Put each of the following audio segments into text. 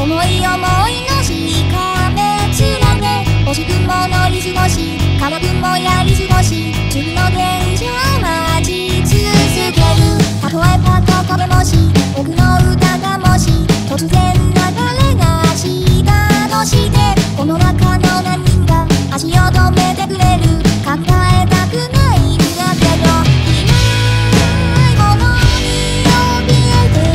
思い思いのしかめ連ね星雲乗り過ごし空雲やり過ごし次の電車待ち続ける例えばどこでもし僕の歌がもし突然流れ出したとしてこの中の何人が足を止めてくれる考えたくないんだけどいないものに怯えて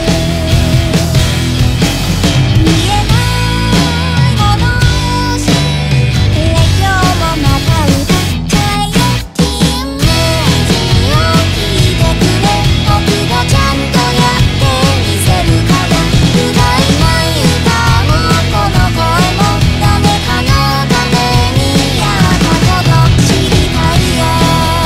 見えないものを知って今日もまた歌っちゃえよイメージを聞いてくれ僕がちゃんとやってみせるから不甲斐ない歌をこの声も誰かのためにやったこと知りたいよ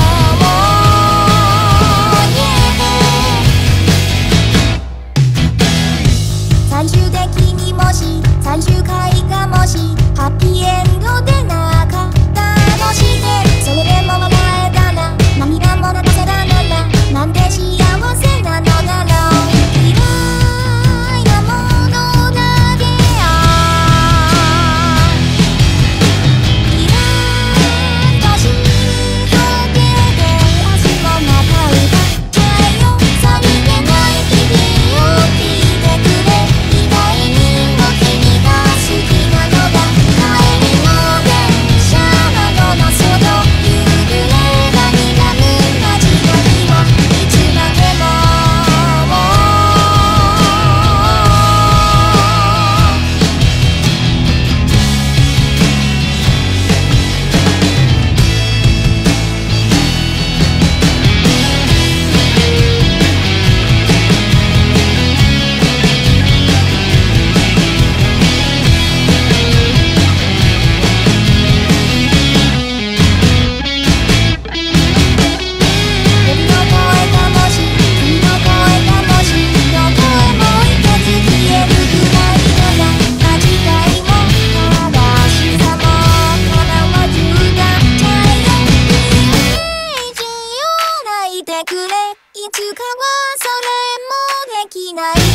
最終的にもし最終回がもしハッピーエンドでなかったとしてそれでも笑えたら涙も泣かせたならなんて幸せなのだろう嫌いなものだけ嫌いとし果てて明日もまた歌っちゃえよさりげない日々を聞いてくれ意外にも君が好きなのだ帰りの電車窓の外夕暮れが睨む街の日はいつまでも僕の声がもし君の声がもしどこへも行けず消えるくらいなら間違いも正しさも叶わず歌っちゃえよイメージを泣いてくれいつかはそれもできない